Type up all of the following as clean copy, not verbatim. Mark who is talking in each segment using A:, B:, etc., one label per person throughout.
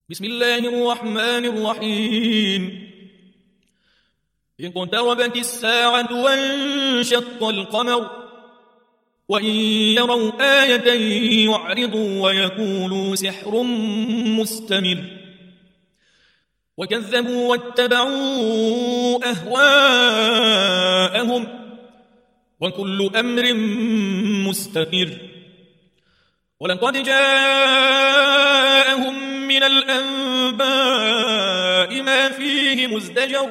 A: بسم الله الرحمن الرحيم. اقتربت الساعة وانشق القمر وإن يروا آية يعرضوا ويقولوا سحر مستمر وكذبوا واتبعوا أهواءهم وكل أمر مستقر ولقد جاءهم من الأنباء ما فيه مزدجر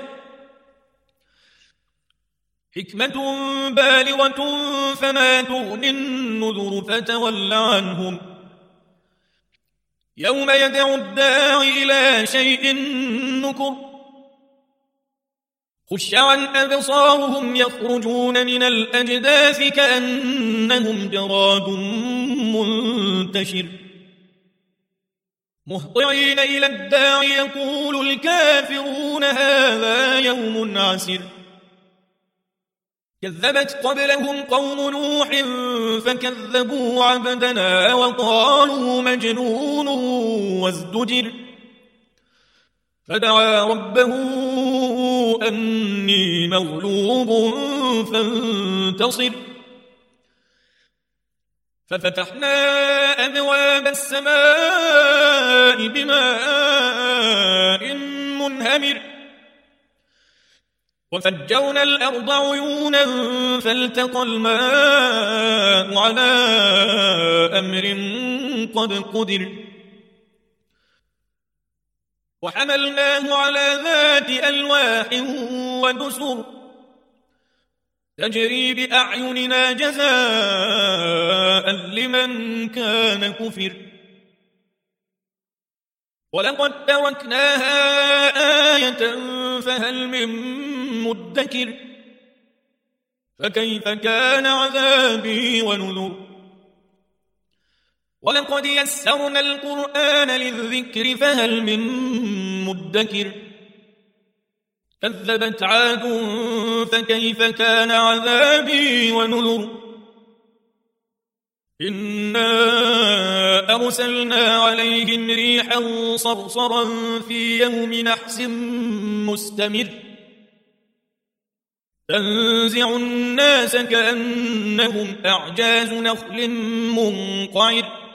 A: حكمة بالغة فما تغني النذر فتول عنهم يوم يدعو الداعي إلى شيء نكر خش عن أبصارهم يخرجون من الأجداث كأنهم جراد منتشر مهطعين إلى الداعي يقول الكافرون هذا يوم عسر كذبت قبلهم قوم نوح فكذبوا عبدنا وقالوا مجنون وازدجر فدعا ربه أني مغلوب فانتصر ففتحنا أبواب السماء بماء منهمر وفجرنا الأرض عيونا فالتقى الماء على أمر قد قدر وحملناه على ذات ألواح ودسر تجري بأعيننا جزاء لمن كان كفر ولقد تركناها آية فهل من مدكر فكيف كان عذابي ونذر ولقد يسرنا القرآن للذكر فهل من مدكر كذبت عاد فكيف كان عذابي ونذر إنا أرسلنا عليهم ريحا صرصرا في يوم نحس مستمر تنزع الناس كأنهم أعجاز نخل منقعر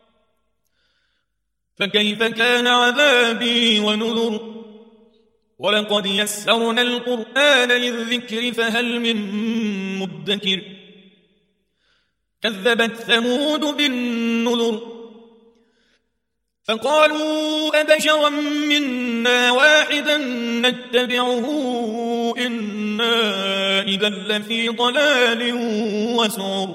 A: فكيف كان عذابي ونذر ولقد يسرنا القرآن للذكر فهل من مدكر كذبت ثمود بالنذر فقالوا أبشرا منا واحدا نتبعه إنا إذا لفي ضلال وسعر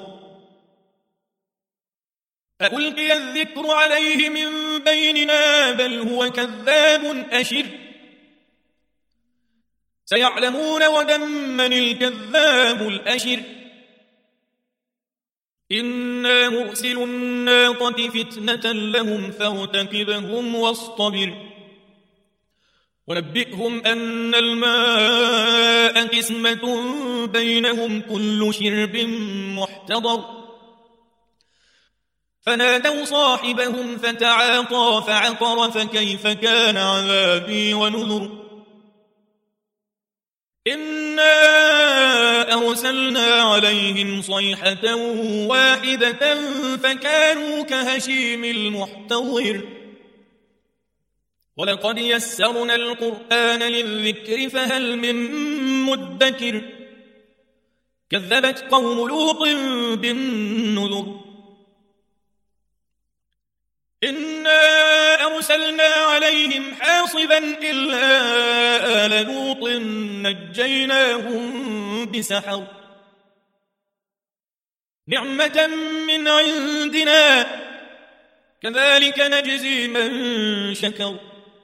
A: ألقي الذكر عليه من بيننا بل هو كذاب أشر سيعلمون غدا من الكذاب الأشر إنا مرسل الناقة فتنة لهم فارتكبهم واصطبر ونبئهم أن الماء قسمة بينهم كل شرب محتضر فنادوا صاحبهم فتعاطى فعقر فكيف كان عذابي ونذر إنا أرسلنا عليهم صيحة واحدة فكانوا كهشيم المحتضر ولقد يسرنا القرآن للذكر فهل من مدكر كذبت قوم لوط بالنذر إنا أرسلنا عليهم حاصبا إلا آل لوط نجيناهم بسحر نعمة من عندنا كذلك نجزي من شكر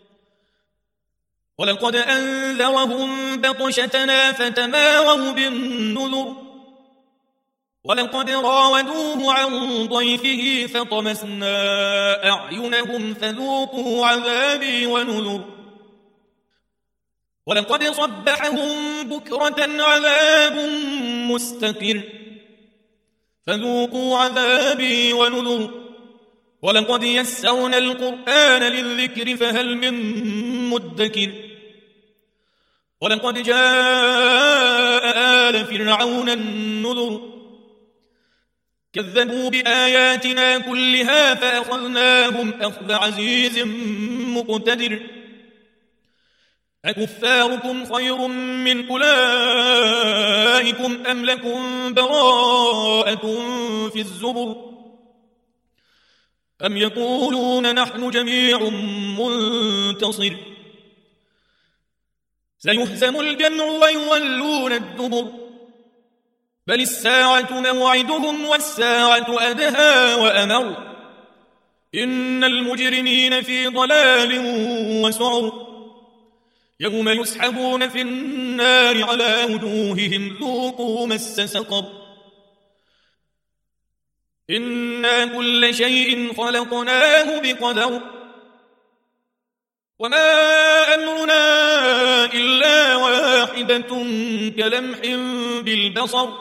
A: ولقد أنذرهم بطشتنا فتماروا بالنذر ولقد راودوه عن ضيفه فطمسنا أعينهم فذوقوا عذابي ونذر ولقد صبحهم بكرة عذاب مستقر فذوقوا عذابي ونذر ولقد يسرنا القرآن للذكر فهل من مدكر ولقد جاء آل فرعون النذر كذبوا بآياتنا كلها فأخذناهم أخذ عزيز مقتدر أكفاركم خير من أولئكم أم لكم براءة في الزبر أم يقولون نحن جميع منتصر سيهزم الجمع ويولون الدبر بل الساعة موعدهم والساعة أدهى وأمر إن المجرمين في ضلال وسعر يوم يسحبون في النار على وجوههم ذوقوا مس سقر إنا كل شيء خلقناه بقدر وما أمرنا إلا واحدة كلمح بالبصر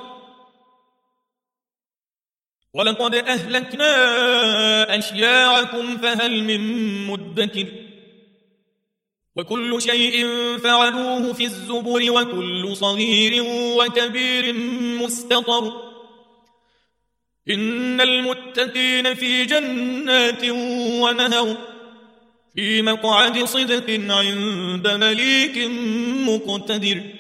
A: ولقد أهلكنا أشياعكم فهل من مدكر وكل شيء فعلوه في الزبر وكل صغير وكبير مستطر إن المتقين في جنات ونهر في مقعد صدق عند مليك مقتدر